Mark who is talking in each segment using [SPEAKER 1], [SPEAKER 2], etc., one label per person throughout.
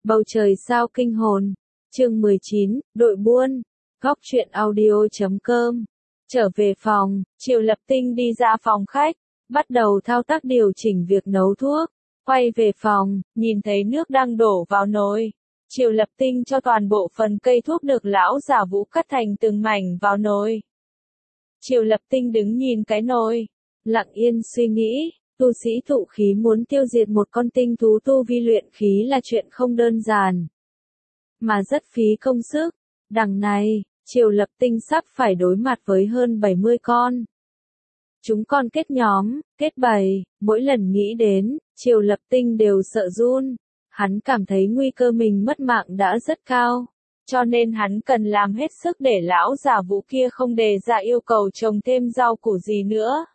[SPEAKER 1] Bầu trời sao kinh hồn. Chương 19, đội buôn. Góc truyện audio.com. Trở về phòng, Triệu Lập Tinh đi ra phòng khách, bắt đầu thao tác điều chỉnh việc nấu thuốc. Quay về phòng, nhìn thấy nước đang đổ vào nồi. Triệu Lập Tinh cho toàn bộ phần cây thuốc được lão giả Vũ cắt thành từng mảnh vào nồi. Triệu Lập Tinh đứng nhìn cái nồi, lặng yên suy nghĩ. Tu sĩ thụ khí muốn tiêu diệt một con tinh thú tu vi luyện khí là chuyện không đơn giản, mà rất phí công sức. Đằng này, Triệu Lập Tinh sắp phải đối mặt với hơn 70 con. Chúng con kết nhóm, kết bầy, mỗi lần nghĩ đến, Triệu Lập Tinh đều sợ run. Hắn cảm thấy nguy cơ mình mất mạng đã rất cao, cho nên hắn cần làm hết sức để lão già Vũ kia không đề ra yêu cầu trồng thêm rau củ gì nữa.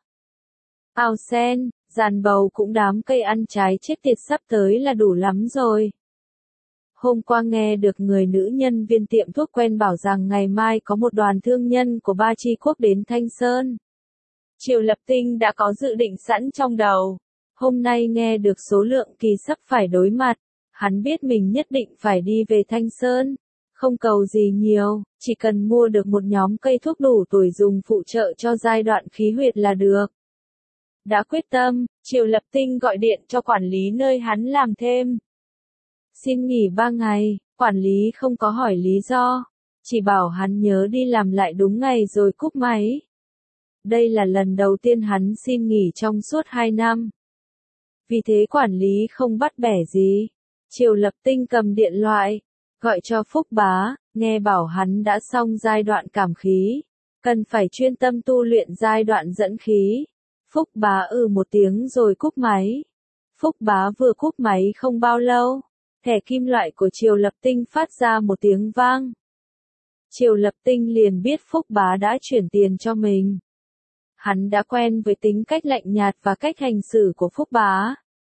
[SPEAKER 1] Ao sen, giàn bầu cũng đám cây ăn trái chết tiệt sắp tới là đủ lắm rồi. Hôm qua nghe được người nữ nhân viên tiệm thuốc quen bảo rằng ngày mai có một đoàn thương nhân của ba chi quốc đến Thanh Sơn. Triệu Lập Tinh đã có dự định sẵn trong đầu. Hôm nay nghe được số lượng kỳ sắp phải đối mặt, hắn biết mình nhất định phải đi về Thanh Sơn. Không cầu gì nhiều, chỉ cần mua được một nhóm cây thuốc đủ tuổi dùng phụ trợ cho giai đoạn khí huyết là được. Đã quyết tâm, Triệu Lập Tinh gọi điện cho quản lý nơi hắn làm thêm. Xin nghỉ 3 ngày, quản lý không có hỏi lý do, chỉ bảo hắn nhớ đi làm lại đúng ngày rồi cúp máy. Đây là lần đầu tiên hắn xin nghỉ trong suốt 2 năm. Vì thế quản lý không bắt bẻ gì. Triệu Lập Tinh cầm điện thoại, gọi cho Phúc Bá, nghe bảo hắn đã xong giai đoạn cảm khí, cần phải chuyên tâm tu luyện giai đoạn dẫn khí. Phúc Bá một tiếng rồi cúp máy. Phúc Bá vừa cúp máy không bao lâu, thẻ kim loại của Triệu Lập Tinh phát ra một tiếng vang. Triệu Lập Tinh liền biết Phúc Bá đã chuyển tiền cho mình. Hắn đã quen với tính cách lạnh nhạt và cách hành xử của Phúc Bá.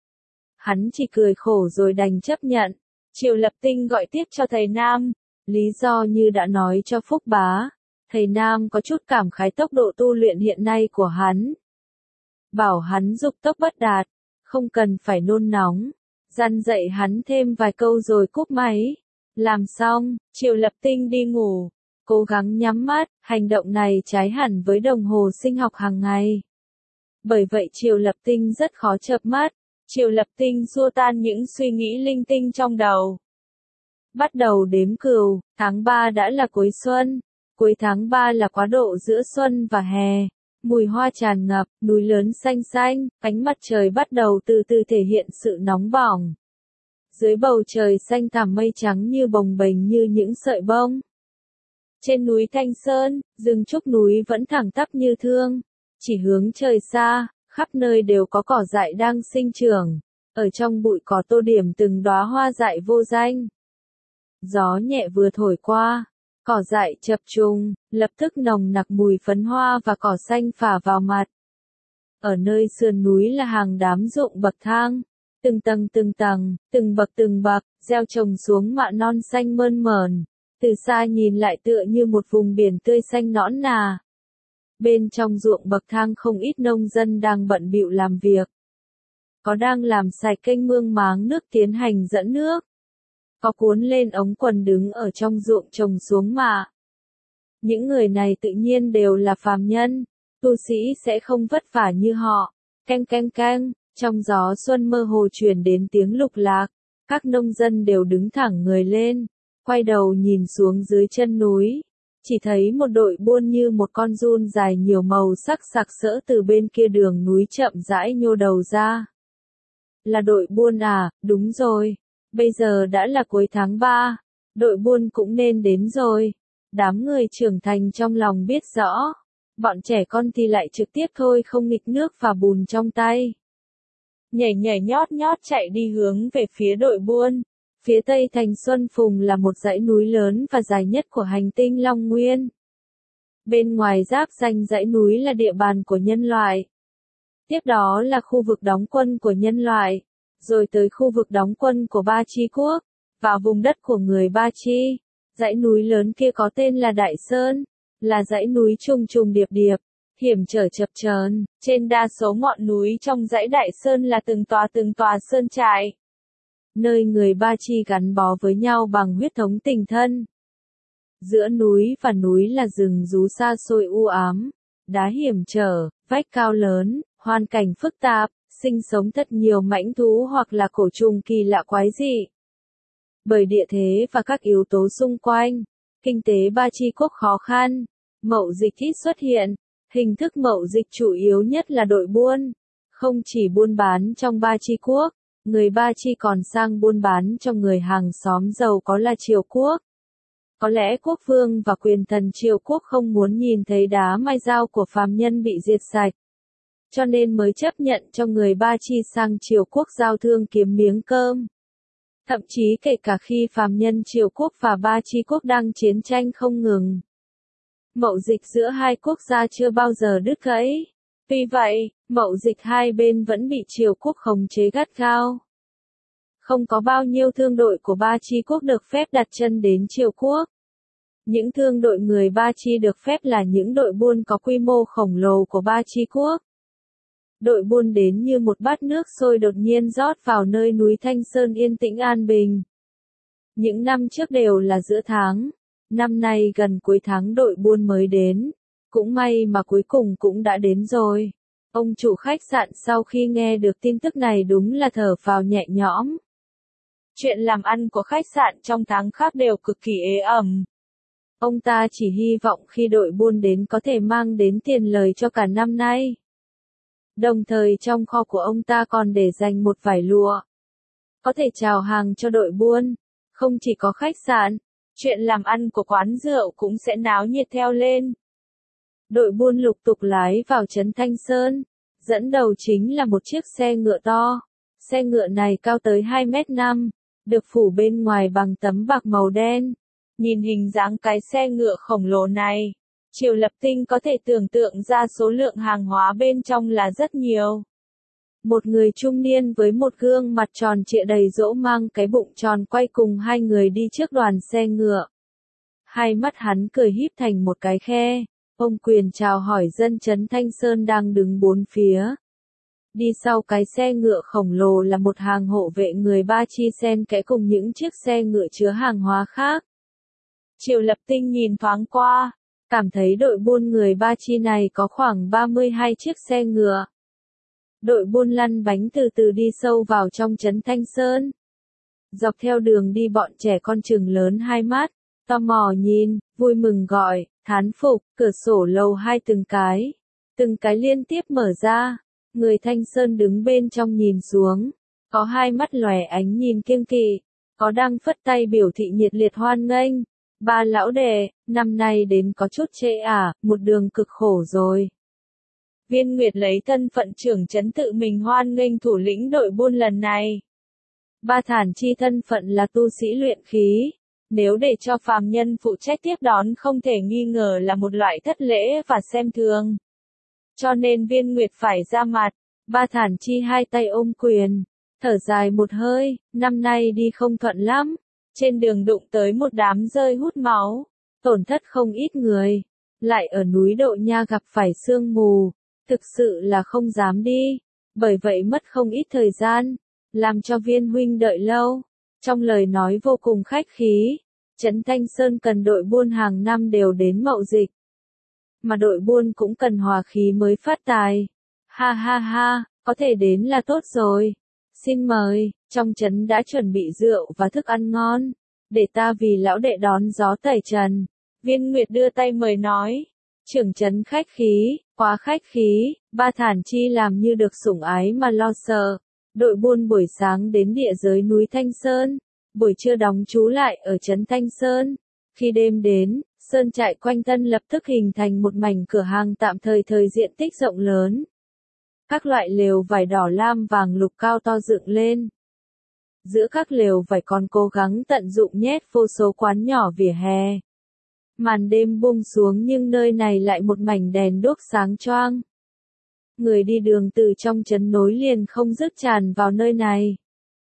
[SPEAKER 1] Hắn chỉ cười khổ rồi đành chấp nhận. Triệu Lập Tinh gọi tiếp cho thầy Nam, lý do như đã nói cho Phúc Bá. Thầy Nam có chút cảm khái tốc độ tu luyện hiện nay của hắn. Bảo hắn dục tốc bất đạt, không cần phải nôn nóng, dặn dạy hắn thêm vài câu rồi cúp máy. Làm xong, Triệu Lập Tinh đi ngủ, cố gắng nhắm mắt, hành động này trái hẳn với đồng hồ sinh học hàng ngày. Bởi vậy Triệu Lập Tinh rất khó chợp mắt. Triệu Lập Tinh xua tan những suy nghĩ linh tinh trong đầu. Bắt đầu đếm cừu, tháng 3 đã là cuối xuân, cuối tháng 3 là quá độ giữa xuân và hè. Mùi hoa tràn ngập, núi lớn xanh xanh, ánh mặt trời bắt đầu từ từ thể hiện sự nóng bỏng. Dưới bầu trời xanh thẳm mây trắng như bồng bềnh như những sợi bông. Trên núi Thanh Sơn, rừng trúc núi vẫn thẳng tắp như thương, chỉ hướng trời xa, khắp nơi đều có cỏ dại đang sinh trưởng, ở trong bụi cỏ tô điểm từng đóa hoa dại vô danh. Gió nhẹ vừa thổi qua, cỏ dại chập trùng, lập tức nồng nặc mùi phấn hoa và cỏ xanh phả vào mặt. Ở nơi sườn núi là hàng đám ruộng bậc thang, từng tầng, từng bậc, gieo trồng xuống mạ non xanh mơn mởn, từ xa nhìn lại tựa như một vùng biển tươi xanh nõn nà. Bên trong ruộng bậc thang không ít nông dân đang bận bịu làm việc. Có đang làm sạch kênh mương máng nước tiến hành dẫn nước. Có cuốn lên ống quần đứng ở trong ruộng trồng xuống mạ. Những người này tự nhiên đều là phàm nhân, tu sĩ sẽ không vất vả như họ. Canh canh canh, trong gió xuân mơ hồ truyền đến tiếng lục lạc, các nông dân đều đứng thẳng người lên, quay đầu nhìn xuống dưới chân núi. Chỉ thấy một đội buôn như một con giun dài nhiều màu sắc sặc sỡ từ bên kia đường núi chậm rãi nhô đầu ra. Là đội buôn à, đúng rồi. Bây giờ đã là cuối tháng 3, đội buôn cũng nên đến rồi. Đám người trưởng thành trong lòng biết rõ. Bọn trẻ con thì lại trực tiếp thôi không nghịch nước và bùn trong tay. Nhảy nhót chạy đi hướng về phía đội buôn. Phía tây thành Xuân Phùng là một dãy núi lớn và dài nhất của hành tinh Long Nguyên. Bên ngoài giáp ranh dãy núi là địa bàn của nhân loại. Tiếp đó là khu vực đóng quân của nhân loại, rồi tới khu vực đóng quân của Ba Chi Quốc, vào vùng đất của người Ba Chi. Dãy núi lớn kia có tên là Đại Sơn, là dãy núi trùng điệp, hiểm trở chập chờn. Trên đa số ngọn núi trong dãy Đại Sơn là từng tòa sơn trại. nơi người Ba Chi gắn bó với nhau bằng huyết thống tình thân. Giữa núi và núi là rừng rú xa xôi u ám, đá hiểm trở, vách cao lớn, hoàn cảnh phức tạp, sinh sống thật nhiều mãnh thú hoặc là cổ trùng kỳ lạ quái dị. Bởi địa thế và các yếu tố xung quanh, kinh tế Ba Chi quốc khó khăn, mậu dịch ít xuất hiện, hình thức mậu dịch chủ yếu nhất là đội buôn. Không chỉ buôn bán trong Ba Chi quốc, người Ba Chi còn sang buôn bán cho người hàng xóm giàu có là Triều quốc. Có lẽ quốc vương và quyền thần Triều quốc không muốn nhìn thấy đá mai dao của phàm nhân bị diệt sạch, cho nên mới chấp nhận cho người Ba Chi sang Triều quốc giao thương kiếm miếng cơm. Thậm chí kể cả khi phàm nhân Triều quốc và Ba Chi quốc đang chiến tranh không ngừng, mậu dịch giữa hai quốc gia chưa bao giờ đứt gãy. Vì vậy, mậu dịch hai bên vẫn bị Triều quốc khống chế gắt gao. Không có bao nhiêu thương đội của Ba Chi quốc được phép đặt chân đến Triều quốc. Những thương đội người Ba Chi được phép là những đội buôn có quy mô khổng lồ của Ba Chi quốc. Đội buôn đến như một bát nước sôi đột nhiên rót vào nơi núi Thanh Sơn yên tĩnh an bình. Những năm trước đều là giữa tháng, năm nay gần cuối tháng đội buôn mới đến. Cũng may mà cuối cùng cũng đã đến rồi. Ông chủ khách sạn sau khi nghe được tin tức này đúng là thở phào nhẹ nhõm. Chuyện làm ăn của khách sạn trong tháng khác đều cực kỳ ế ẩm. Ông ta chỉ hy vọng khi đội buôn đến có thể mang đến tiền lời cho cả năm nay. Đồng thời trong kho của ông ta còn để dành một vải lụa. Có thể chào hàng cho đội buôn. Không chỉ có khách sạn, chuyện làm ăn của quán rượu cũng sẽ náo nhiệt theo lên. Đội buôn lục tục lái vào trấn Thanh Sơn. Dẫn đầu chính là một chiếc xe ngựa to. Xe ngựa này cao tới 2,5 m, được phủ bên ngoài bằng tấm bạc màu đen. Nhìn hình dáng cái xe ngựa khổng lồ này, Triều Lập Tinh có thể tưởng tượng ra số lượng hàng hóa bên trong là rất nhiều. Một người trung niên với một gương mặt tròn trịa đầy rỗ mang cái bụng tròn quay cùng hai người đi trước đoàn xe ngựa. Hai mắt hắn cười híp thành một cái khe. Ông quyền chào hỏi dân trấn Thanh Sơn đang đứng bốn phía. Đi sau cái xe ngựa khổng lồ là một hàng hộ vệ người Ba Chi xen kẽ cùng những chiếc xe ngựa chứa hàng hóa khác. Triều Lập Tinh nhìn thoáng qua, cảm thấy đội buôn người Ba Chi này có khoảng 32 chiếc xe ngựa. Đội buôn lăn bánh từ từ đi sâu vào trong trấn Thanh Sơn. Dọc theo đường đi bọn trẻ con trừng lớn hai mắt, tò mò nhìn, vui mừng gọi, thán phục, cửa sổ lầu 2 từng cái liên tiếp mở ra. Người Thanh Sơn đứng bên trong nhìn xuống, có hai mắt lòe ánh nhìn kiêng kỵ, có đang phất tay biểu thị nhiệt liệt hoan nghênh. Ba lão đệ, năm nay đến có chút trễ à, một đường cực khổ rồi. Viên Nguyệt lấy thân phận trưởng trấn tự mình hoan nghênh thủ lĩnh đội buôn lần này. Ba Thản Chi thân phận là tu sĩ luyện khí. Nếu để cho phàm nhân phụ trách tiếp đón không thể nghi ngờ là một loại thất lễ và xem thường. Cho nên Viên Nguyệt phải ra mặt. Ba Thản Chi hai tay ôm quyền, thở dài một hơi, năm nay đi không thuận lắm. Trên đường đụng tới một đám rơi hút máu, tổn thất không ít người. Lại ở núi Độ Nha gặp phải sương mù, thực sự là không dám đi. Bởi vậy mất không ít thời gian, làm cho Viên huynh đợi lâu. Trong lời nói vô cùng khách khí, trấn Thanh Sơn cần đội buôn hàng năm đều đến mậu dịch. Mà đội buôn cũng cần hòa khí mới phát tài. Ha ha ha, có thể đến là tốt rồi. Xin mời, trong trấn đã chuẩn bị rượu và thức ăn ngon, để ta vì lão đệ đón gió tẩy trần. Viên Nguyệt đưa tay mời nói, trưởng trấn khách khí, quá khách khí. Ba Thản Chi làm như được sủng ái mà lo sợ. Đội buôn buổi sáng đến địa giới núi Thanh Sơn, buổi trưa đóng trú lại ở trấn Thanh Sơn. Khi đêm đến, sơn trại quanh thân lập tức hình thành một mảnh cửa hàng tạm thời diện tích rộng lớn. Các loại lều vải đỏ lam vàng lục cao to dựng lên. Giữa các lều vải còn cố gắng tận dụng nhét vô số quán nhỏ vỉa hè. Màn đêm buông xuống nhưng nơi này lại một mảnh đèn đuốc sáng choang. Người đi đường từ trong trấn nối liền không dứt tràn vào nơi này.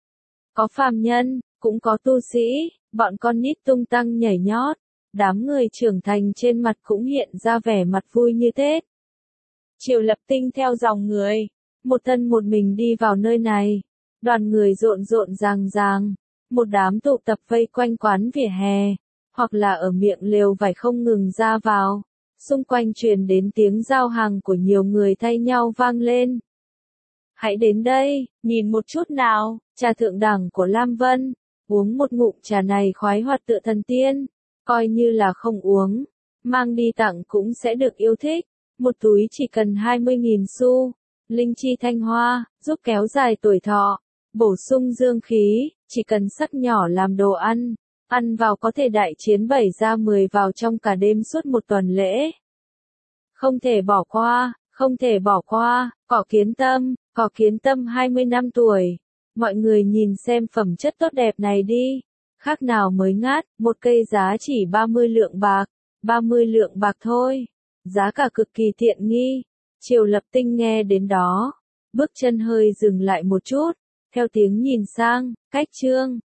[SPEAKER 1] Có phàm nhân, cũng có tu sĩ, bọn con nít tung tăng nhảy nhót. Đám người trưởng thành trên mặt cũng hiện ra vẻ mặt vui như Tết. Triều Lập Tinh theo dòng người, một thân một mình đi vào nơi này. Đoàn người rộn rộn ràng ràng, một đám tụ tập vây quanh quán vỉa hè, hoặc là ở miệng lều vải không ngừng ra vào. Xung quanh truyền đến tiếng giao hàng của nhiều người thay nhau vang lên. Hãy đến đây, nhìn một chút nào, trà thượng đẳng của Lam Vân. Uống một ngụm trà này khoái hoạt tựa thần tiên, coi như là không uống, mang đi tặng cũng sẽ được yêu thích. Một túi chỉ cần 20.000 xu. Linh chi thanh hoa, giúp kéo dài tuổi thọ, bổ sung dương khí, chỉ cần sắc nhỏ làm đồ ăn. Ăn vào có thể đại chiến 7 ra 10 vào trong cả đêm suốt một tuần lễ. Không thể bỏ qua, không thể bỏ qua, cỏ kiến tâm 20 năm tuổi. Mọi người nhìn xem phẩm chất tốt đẹp này đi. Khác nào mới ngát, một cây giá chỉ 30 lượng bạc. 30 lượng bạc thôi. Giá cả cực kỳ tiện nghi. Triều Lập Tinh nghe đến đó. Bước chân hơi dừng lại một chút. Theo tiếng nhìn sang, cách Trương